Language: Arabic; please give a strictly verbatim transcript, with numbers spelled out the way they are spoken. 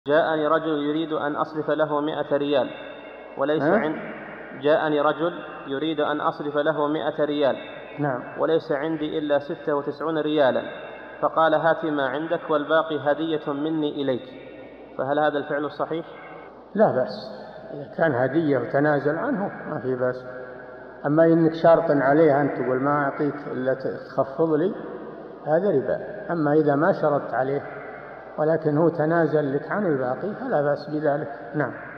جاءني رجل يريد أن أصرف له مئة ريال وليس عند جاءني رجل يريد أن أصرف له مئة ريال نعم. وليس عندي إلا ستة وتسعون ريالا، فقال هات ما عندك والباقي هدية مني إليك، فهل هذا الفعل صحيح؟ لا بأس، إذا كان هدية وتنازل عنه ما في بأس. أما إنك شرط عليه أن تقول ما أعطيك إلا تخفض لي، هذا ربا. أما إذا ما شرطت عليه ولكن هو تنازل لك عن الباقي فلا بأس بذلك. نعم.